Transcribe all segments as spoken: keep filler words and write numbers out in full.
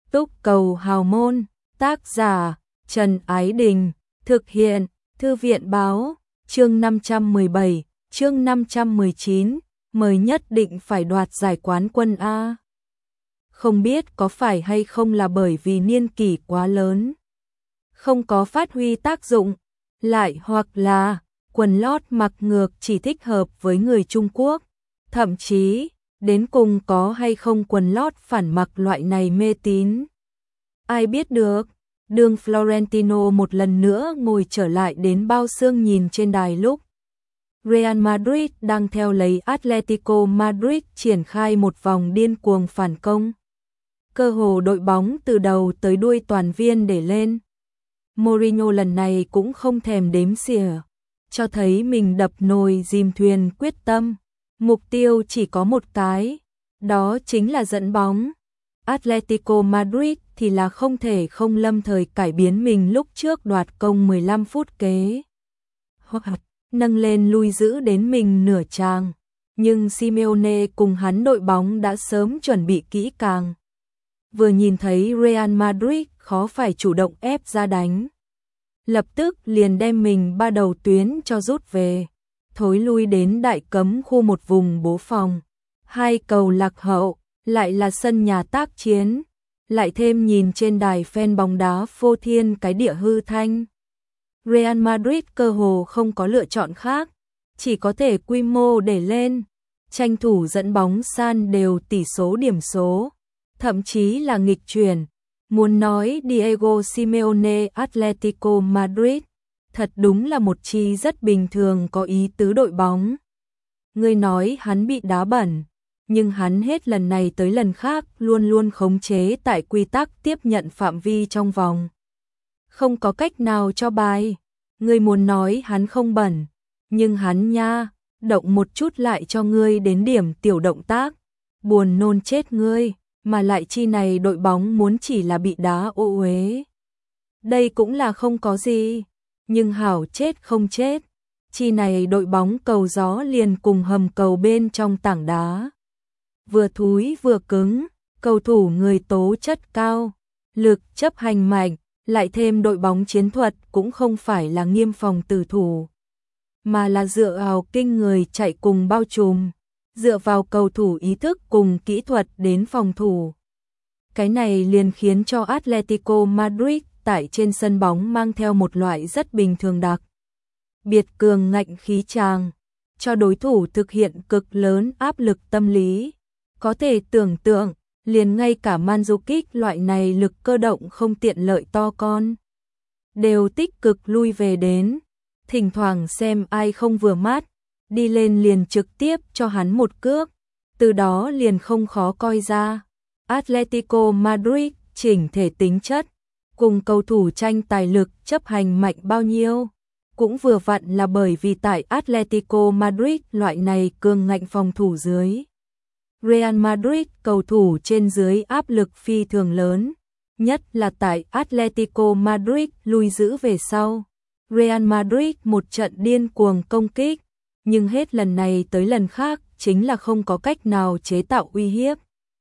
Túc cầu hào môn, tác giả Trần Ái Đình, thực hiện Thư viện báo, chương năm trăm mười bảy, chương năm trăm mười chín, mời nhất định phải đoạt giải quán quân A. Không biết có phải hay không là bởi vì niên kỷ quá lớn, không có phát huy tác dụng, lại hoặc là quần lót mặc ngược chỉ thích hợp với người Trung Quốc, thậm chí đến cùng có hay không quần lót phản mặc loại này mê tín. Ai biết được, đường Florentino một lần nữa ngồi trở lại đến bao xương nhìn trên đài lúc Real Madrid đang theo lấy Atletico Madrid triển khai một vòng điên cuồng phản công. Cơ hồ đội bóng từ đầu tới đuôi toàn viên để lên. Mourinho lần này cũng không thèm đếm xỉa, cho thấy mình đập nồi dìm thuyền quyết tâm. Mục tiêu chỉ có một cái, đó chính là dẫn bóng. Atletico Madrid thì là không thể không lâm thời cải biến mình lúc trước đoạt công mười lăm phút kế. Hoặc nâng lên lui giữ đến mình nửa tràng. Nhưng Simeone cùng hắn đội bóng đã sớm chuẩn bị kỹ càng. Vừa nhìn thấy Real Madrid khó phải chủ động ép ra đánh, lập tức liền đem mình ba đầu tuyến cho rút về, thối lui đến đại cấm khu một vùng bố phòng. Hai cầu lạc hậu, lại là sân nhà tác chiến, lại thêm nhìn trên đài fan bóng đá phô thiên cái địa hư thanh. Real Madrid cơ hồ không có lựa chọn khác, chỉ có thể quy mô để lên, tranh thủ dẫn bóng san đều tỷ số điểm số, thậm chí là nghịch chuyển. Muốn nói Diego Simeone Atletico Madrid, thật đúng là một chi rất bình thường có ý tứ đội bóng. Người nói hắn bị đá bẩn, nhưng hắn hết lần này tới lần khác luôn luôn khống chế tại quy tắc tiếp nhận phạm vi trong vòng. Không có cách nào cho bài. Ngươi muốn nói hắn không bẩn, nhưng hắn nha, động một chút lại cho ngươi đến điểm tiểu động tác, buồn nôn chết ngươi, mà lại chi này đội bóng muốn chỉ là bị đá ô uế. Đây cũng là không có gì, nhưng hảo chết không chết, chi này đội bóng cầu gió liền cùng hầm cầu bên trong tảng đá. Vừa thúi vừa cứng, cầu thủ người tố chất cao, lực chấp hành mạnh, lại thêm đội bóng chiến thuật cũng không phải là nghiêm phòng tử thủ, mà là dựa vào kinh người chạy cùng bao trùm, dựa vào cầu thủ ý thức cùng kỹ thuật đến phòng thủ. Cái này liền khiến cho Atletico Madrid tại trên sân bóng mang theo một loại rất bình thường đặc biệt cường ngạnh khí tràng, cho đối thủ thực hiện cực lớn áp lực tâm lý. Có thể tưởng tượng, liền ngay cả Mandzukic loại này lực cơ động không tiện lợi to con, đều tích cực lui về đến, thỉnh thoảng xem ai không vừa mắt, đi lên liền trực tiếp cho hắn một cước, từ đó liền không khó coi ra. Atletico Madrid chỉnh thể tính chất, cùng cầu thủ tranh tài lực chấp hành mạnh bao nhiêu, cũng vừa vặn là bởi vì tại Atletico Madrid loại này cường ngạnh phòng thủ dưới. Real Madrid cầu thủ trên dưới áp lực phi thường lớn, nhất là tại Atletico Madrid lui giữ về sau. Real Madrid một trận điên cuồng công kích, nhưng hết lần này tới lần khác chính là không có cách nào chế tạo uy hiếp.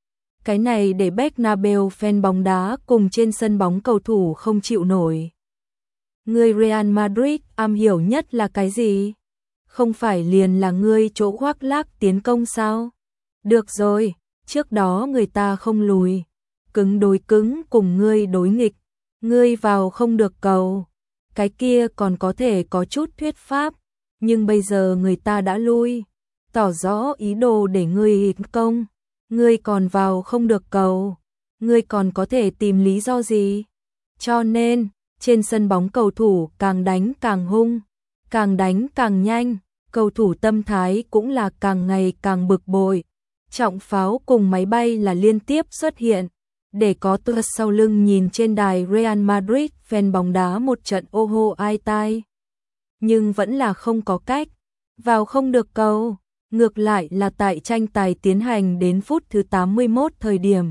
Cái này để Bernabeu fan bóng đá cùng trên sân bóng cầu thủ không chịu nổi. Người Real Madrid am hiểu nhất là cái gì? Không phải liền là ngươi chỗ khoác lác tiến công sao? Được rồi, trước đó người ta không lùi, cứng đối cứng cùng ngươi đối nghịch, ngươi vào không được cầu, cái kia còn có thể có chút thuyết pháp, nhưng bây giờ người ta đã lui, tỏ rõ ý đồ để ngươi công, ngươi còn vào không được cầu, ngươi còn có thể tìm lý do gì? Cho nên, trên sân bóng cầu thủ càng đánh càng hung, càng đánh càng nhanh, cầu thủ tâm thái cũng là càng ngày càng bực bội. Trọng pháo cùng máy bay là liên tiếp xuất hiện, để có tôi sau lưng nhìn trên đài Real Madrid fan bóng đá một trận ô hô ai tai. Nhưng vẫn là không có cách, vào không được cầu, ngược lại là tại tranh tài tiến hành đến phút thứ tám mươi mốt thời điểm.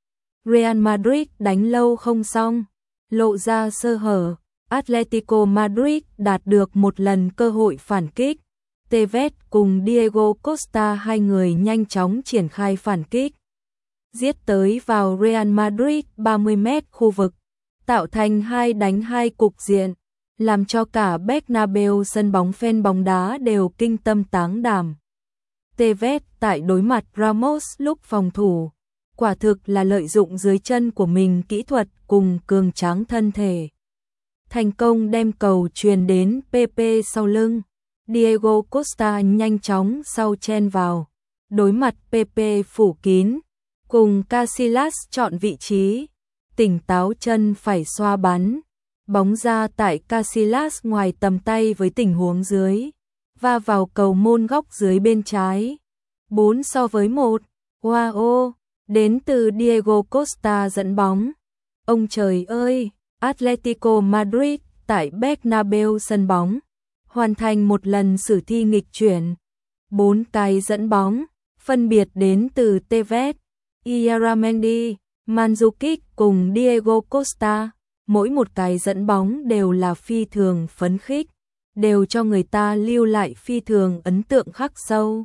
Real Madrid đánh lâu không xong, lộ ra sơ hở, Atletico Madrid đạt được một lần cơ hội phản kích. Tevez cùng Diego Costa hai người nhanh chóng triển khai phản kích. giết tới vào Real Madrid ba mươi mét khu vực, tạo thành hai đánh hai cục diện, làm cho cả Bernabeu sân bóng fan bóng đá đều kinh tâm táng đảm. Tevez tại đối mặt Ramos lúc phòng thủ, quả thực là lợi dụng dưới chân của mình kỹ thuật cùng cường tráng thân thể. Thành công đem cầu truyền đến Pepe sau lưng, Diego Costa nhanh chóng sau chen vào, đối mặt Pepe phủ kín, cùng Casillas chọn vị trí, tỉnh táo chân phải xoa bắn, bóng ra tại Casillas ngoài tầm tay với tình huống dưới, va vào cầu môn góc dưới bên trái. bốn so với một, wow, đến từ Diego Costa dẫn bóng. Ông trời ơi, Atletico Madrid tại Bernabeu sân bóng, hoàn thành một lần sử thi nghịch chuyển. Bốn cái dẫn bóng, phân biệt đến từ Tevez, Ieramendi, Mandzukic cùng Diego Costa. Mỗi một cái dẫn bóng đều là phi thường phấn khích, đều cho người ta lưu lại phi thường ấn tượng khắc sâu.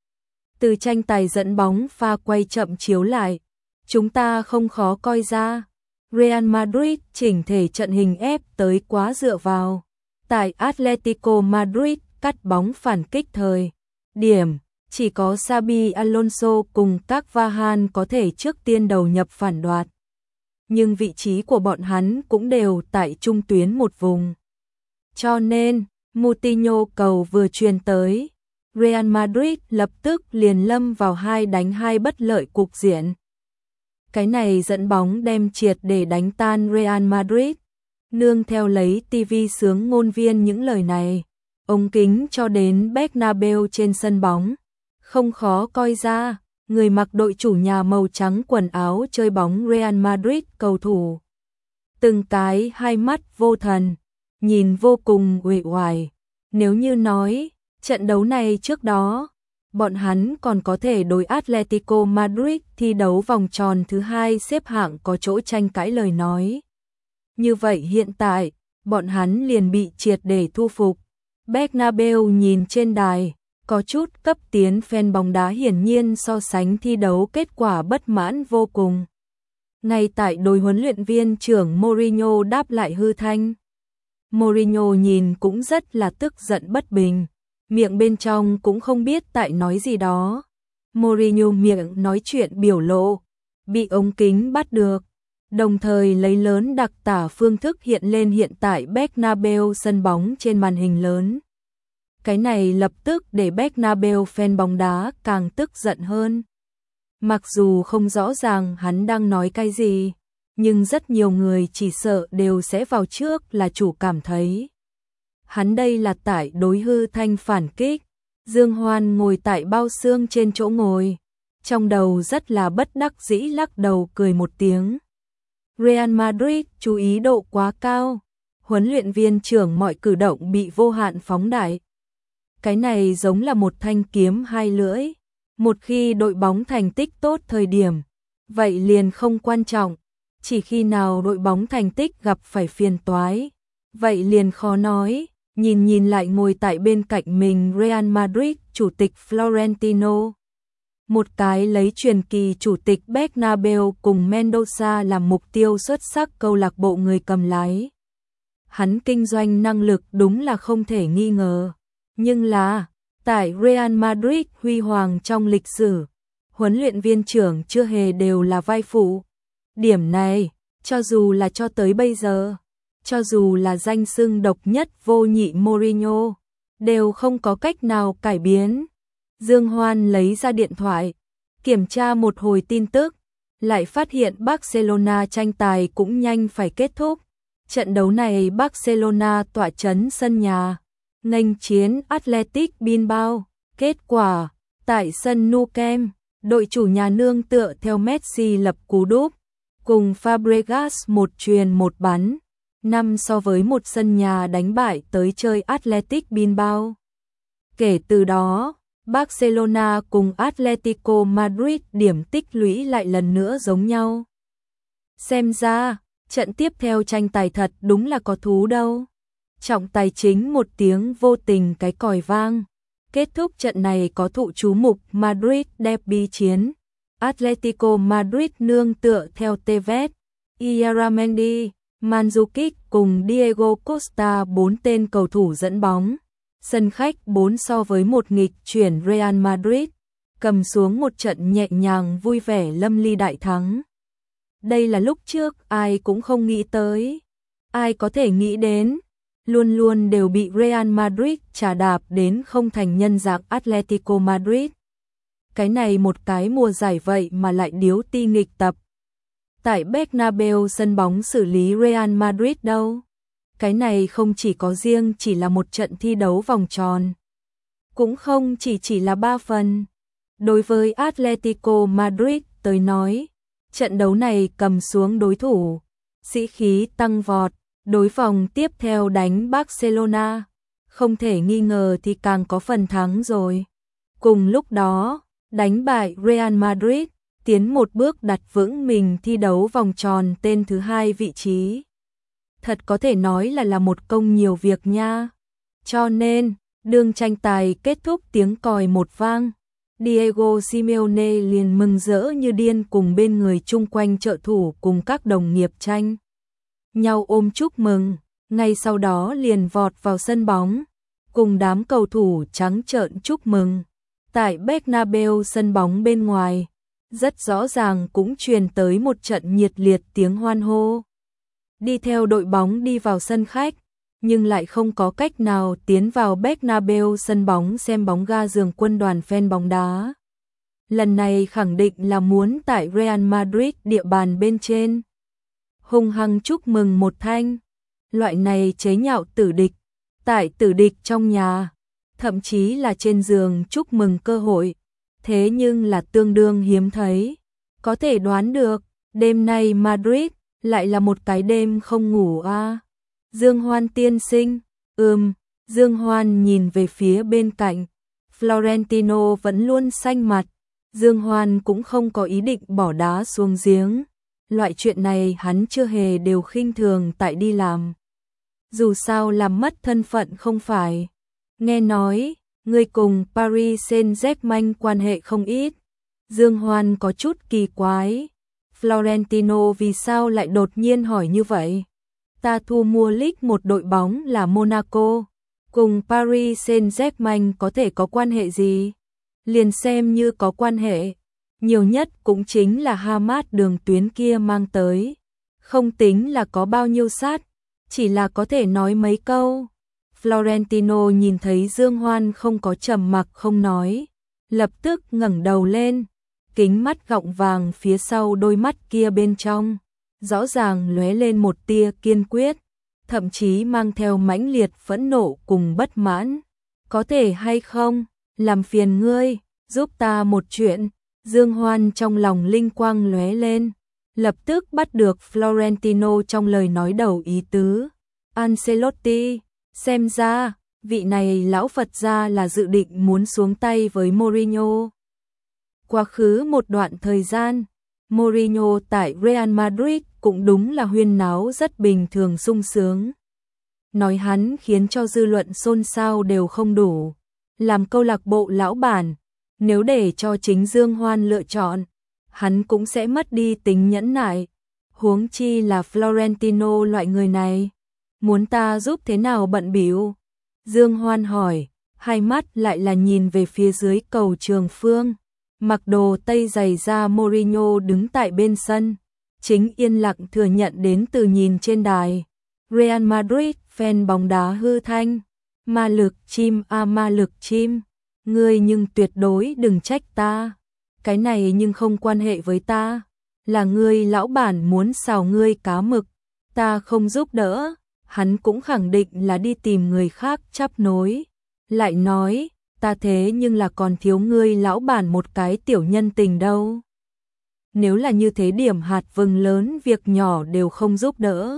Từ tranh tài dẫn bóng pha quay chậm chiếu lại, chúng ta không khó coi ra, Real Madrid chỉnh thể trận hình ép tới quá dựa vào. Tại Atletico Madrid cắt bóng phản kích thời điểm, chỉ có Xabi Alonso cùng Carvajal có thể trước tiên đầu nhập phản đoạt. Nhưng vị trí của bọn hắn cũng đều tại trung tuyến một vùng. Cho nên, Moutinho cầu vừa truyền tới, Real Madrid lập tức liền lâm vào hai đánh hai bất lợi cục diện. Cái này dẫn bóng đem triệt để đánh tan Real Madrid. Nương theo lấy ti vi sướng ngôn viên những lời này, ống kính cho đến Bernabeu trên sân bóng. Không khó coi ra, người mặc đội chủ nhà màu trắng quần áo chơi bóng Real Madrid cầu thủ. Từng cái hai mắt vô thần, nhìn vô cùng uể oải. Nếu như nói, trận đấu này trước đó, bọn hắn còn có thể đối Atletico Madrid thi đấu vòng tròn thứ hai xếp hạng có chỗ tranh cãi lời nói. Như vậy hiện tại, bọn hắn liền bị triệt để thu phục. Bernabeu nhìn trên đài, có chút cấp tiến fan bóng đá hiển nhiên so sánh thi đấu kết quả bất mãn vô cùng. Ngay tại đôi huấn luyện viên trưởng Mourinho đáp lại hư thanh. Mourinho nhìn cũng rất là tức giận bất bình, miệng bên trong cũng không biết tại nói gì đó. Mourinho miệng nói chuyện biểu lộ, bị ống kính bắt được, đồng thời lấy lớn đặc tả phương thức hiện lên hiện tại Bernabeu sân bóng trên màn hình lớn. Cái này lập tức để Bernabeu fan bóng đá càng tức giận hơn. Mặc dù không rõ ràng hắn đang nói cái gì, nhưng rất nhiều người chỉ sợ đều sẽ vào trước là chủ cảm thấy. Hắn đây là tại đối hư thanh phản kích. Dương Hoan ngồi tại bao xương trên chỗ ngồi, trong đầu rất là bất đắc dĩ lắc đầu cười một tiếng. Real Madrid chú ý độ quá cao, huấn luyện viên trưởng mọi cử động bị vô hạn phóng đại. Cái này giống là một thanh kiếm hai lưỡi, một khi đội bóng thành tích tốt thời điểm, vậy liền không quan trọng, chỉ khi nào đội bóng thành tích gặp phải phiền toái, vậy liền khó nói. Nhìn nhìn lại ngồi tại bên cạnh mình Real Madrid chủ tịch Florentino, một cái lấy truyền kỳ chủ tịch Bernabeu cùng Mendoza làm mục tiêu xuất sắc câu lạc bộ người cầm lái. Hắn kinh doanh năng lực đúng là không thể nghi ngờ, nhưng là tại Real Madrid huy hoàng trong lịch sử, huấn luyện viên trưởng chưa hề đều là vai phụ. Điểm này, cho dù là cho tới bây giờ, cho dù là danh xưng độc nhất vô nhị Mourinho, đều không có cách nào cải biến. Dương Hoan lấy ra điện thoại, kiểm tra một hồi tin tức, lại phát hiện Barcelona tranh tài cũng nhanh phải kết thúc. Trận đấu này Barcelona tỏa chấn sân nhà, nghênh chiến Athletic Bilbao. Kết quả, tại sân Nou Camp, đội chủ nhà nương tựa theo Messi lập cú đúp, cùng Fabregas một truyền một bắn. Năm so với một sân nhà đánh bại tới chơi Athletic Bilbao. Kể từ đó, Barcelona cùng Atletico Madrid điểm tích lũy lại lần nữa giống nhau. Xem ra, trận tiếp theo tranh tài thật đúng là có thú đâu. Trọng tài chính một tiếng vô tình cái còi vang. Kết thúc trận này có thụ chú mục Madrid derby chiến. Atletico Madrid nương tựa theo Tevez, Iyaramendi, Mandzukic cùng Diego Costa bốn tên cầu thủ dẫn bóng. Sân khách bốn so với một nghịch chuyển Real Madrid, cầm xuống một trận nhẹ nhàng vui vẻ lâm ly đại thắng. Đây là lúc trước ai cũng không nghĩ tới. Ai có thể nghĩ đến, luôn luôn đều bị Real Madrid trà đạp đến không thành nhân dạng Atletico Madrid. Cái này một cái mùa giải vậy mà lại điếu ti nghịch tập. Tại Bernabeu sân bóng xử lý Real Madrid đâu. Cái này không chỉ có riêng chỉ là một trận thi đấu vòng tròn. Cũng không chỉ chỉ là ba phần. Đối với Atletico Madrid tới nói, trận đấu này cầm xuống đối thủ, sĩ khí tăng vọt, đối vòng tiếp theo đánh Barcelona, không thể nghi ngờ thì càng có phần thắng rồi. Cùng lúc đó, đánh bại Real Madrid, tiến một bước đặt vững mình thi đấu vòng tròn tên thứ hai vị trí. Thật có thể nói là là một công nhiều việc nha. Cho nên, đương tranh tài kết thúc tiếng còi một vang, Diego Simeone liền mừng rỡ như điên cùng bên người chung quanh trợ thủ cùng các đồng nghiệp tranh nhau ôm chúc mừng, ngay sau đó liền vọt vào sân bóng, cùng đám cầu thủ trắng trợn chúc mừng. Tại Bernabeu sân bóng bên ngoài, rất rõ ràng cũng truyền tới một trận nhiệt liệt tiếng hoan hô. Đi theo đội bóng đi vào sân khách, nhưng lại không có cách nào tiến vào Bernabeu sân bóng xem bóng ga giường quân đoàn fan bóng đá. Lần này khẳng định là muốn tại Real Madrid địa bàn bên trên. Hung hăng chúc mừng một thanh, loại này chế nhạo tử địch, tại tử địch trong nhà, thậm chí là trên giường chúc mừng cơ hội, thế nhưng là tương đương hiếm thấy. Có thể đoán được, đêm nay Madrid lại là một cái đêm không ngủ a. À. Dương Hoan tiên sinh, ừm, Dương Hoan nhìn về phía bên cạnh, Florentino vẫn luôn xanh mặt, Dương Hoan cũng không có ý định bỏ đá xuống giếng, loại chuyện này hắn chưa hề đều khinh thường tại đi làm. Dù sao làm mất thân phận không phải. Nghe nói, người cùng Paris Saint-Germain quan hệ không ít. Dương Hoan có chút kỳ quái. Florentino vì sao lại đột nhiên hỏi như vậy? Ta thu mua League một đội bóng là Monaco, cùng Paris Saint-Germain có thể có quan hệ gì? Liền xem như có quan hệ, nhiều nhất cũng chính là Hamas đường tuyến kia mang tới. Không tính là có bao nhiêu sát, chỉ là có thể nói mấy câu. Florentino nhìn thấy Dương Hoan không có trầm mặc không nói, lập tức ngẩng đầu lên, kính mắt gọng vàng phía sau đôi mắt kia bên trong, rõ ràng lóe lên một tia kiên quyết, thậm chí mang theo mãnh liệt phẫn nộ cùng bất mãn. Có thể hay không, làm phiền ngươi, giúp ta một chuyện. Dương Hoan trong lòng linh quang lóe lên, lập tức bắt được Florentino trong lời nói đầu ý tứ. Ancelotti, xem ra, vị này lão Phật gia là dự định muốn xuống tay với Mourinho. Quá khứ một đoạn thời gian, Mourinho tại Real Madrid cũng đúng là huyên náo rất bình thường sung sướng. Nói hắn khiến cho dư luận xôn xao đều không đủ. Làm câu lạc bộ lão bản, nếu để cho chính Dương Hoan lựa chọn, hắn cũng sẽ mất đi tính nhẫn nại. Huống chi là Florentino loại người này. Muốn ta giúp thế nào bận bịu? Dương Hoan hỏi, hai mắt lại là nhìn về phía dưới cầu Trường Phương. Mặc đồ tây giày da Mourinho đứng tại bên sân, chính yên lặng thừa nhận đến từ nhìn trên đài. Real Madrid fan bóng đá hư thanh, ma lực chim a à, ma lực chim, ngươi nhưng tuyệt đối đừng trách ta, cái này nhưng không quan hệ với ta, là ngươi lão bản muốn xào ngươi cá mực, ta không giúp đỡ. Hắn cũng khẳng định là đi tìm người khác chắp nối, lại nói, ta thế nhưng là còn thiếu ngươi lão bản một cái tiểu nhân tình đâu. Nếu là như thế điểm hạt vừng lớn việc nhỏ đều không giúp đỡ,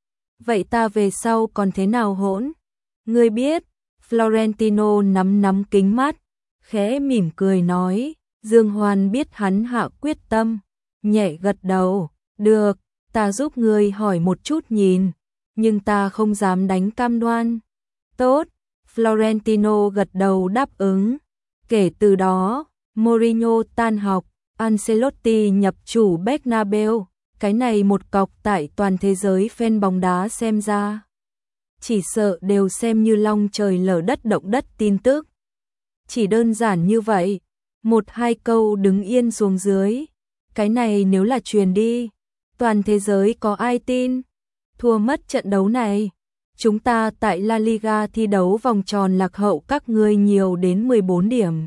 vậy ta về sau còn thế nào hỗn? Ngươi biết, Florentino nắm nắm kính mắt, khẽ mỉm cười nói, Dương Hoan biết hắn hạ quyết tâm, nhẹ gật đầu, được, ta giúp ngươi hỏi một chút nhìn. Nhưng ta không dám đánh cam đoan. Tốt, Florentino gật đầu đáp ứng. Kể từ đó, Mourinho tan học, Ancelotti nhập chủ Bernabeu, cái này một cọc tại toàn thế giới fan bóng đá xem ra. Chỉ sợ đều xem như long trời lở đất động đất tin tức. Chỉ đơn giản như vậy, một hai câu đứng yên xuống dưới. Cái này nếu là truyền đi, toàn thế giới có ai tin? Thua mất trận đấu này, chúng ta tại La Liga thi đấu vòng tròn lạc hậu các ngươi nhiều đến mười bốn điểm.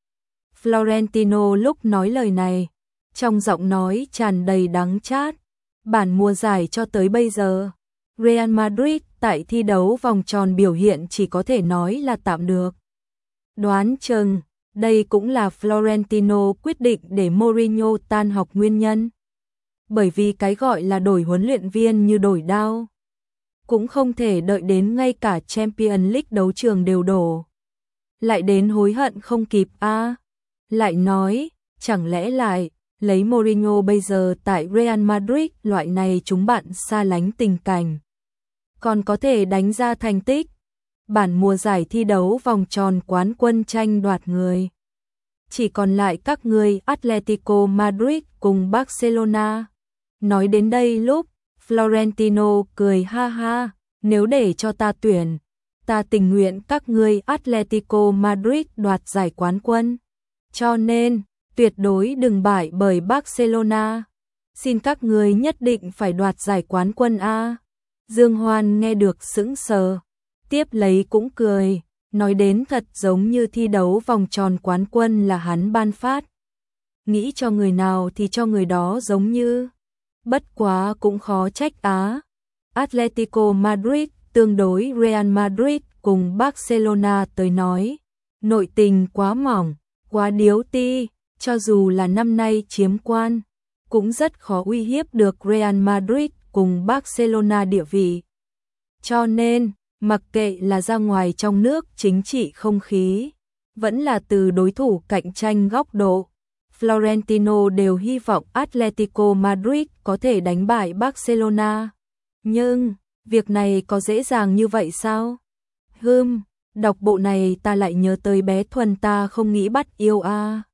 Florentino lúc nói lời này, trong giọng nói tràn đầy đắng chát. Bản mùa giải cho tới bây giờ, Real Madrid tại thi đấu vòng tròn biểu hiện chỉ có thể nói là tạm được. Đoán chừng, đây cũng là Florentino quyết định để Mourinho tan học nguyên nhân. Bởi vì cái gọi là đổi huấn luyện viên như đổi đao. Cũng không thể đợi đến ngay cả Champions League đấu trường đều đổ. Lại đến hối hận không kịp a à. Lại nói, chẳng lẽ lại, lấy Mourinho bây giờ tại Real Madrid loại này chúng bạn xa lánh tình cảnh. Còn có thể đánh ra thành tích. Bản mùa giải thi đấu vòng tròn quán quân tranh đoạt người. Chỉ còn lại các người Atletico Madrid cùng Barcelona. Nói đến đây lúc, Florentino cười ha ha, nếu để cho ta tuyển, ta tình nguyện các ngươi Atletico Madrid đoạt giải quán quân. Cho nên, tuyệt đối đừng bại bởi Barcelona. Xin các ngươi nhất định phải đoạt giải quán quân a. Dương Hoan nghe được sững sờ, tiếp lấy cũng cười, nói đến thật giống như thi đấu vòng tròn quán quân là hắn ban phát. Nghĩ cho người nào thì cho người đó giống như. Bất quá cũng khó trách á. Atletico Madrid tương đối Real Madrid cùng Barcelona tới nói. Nội tình quá mỏng, quá điếu ti, cho dù là năm nay chiếm quan, cũng rất khó uy hiếp được Real Madrid cùng Barcelona địa vị. Cho nên, mặc kệ là ra ngoài trong nước chính trị không khí, vẫn là từ đối thủ cạnh tranh góc độ, Florentino đều hy vọng Atletico Madrid có thể đánh bại Barcelona. Nhưng, việc này có dễ dàng như vậy sao? Hừm, đọc bộ này ta lại nhớ tới bé Thuần ta không nghĩ bắt yêu a.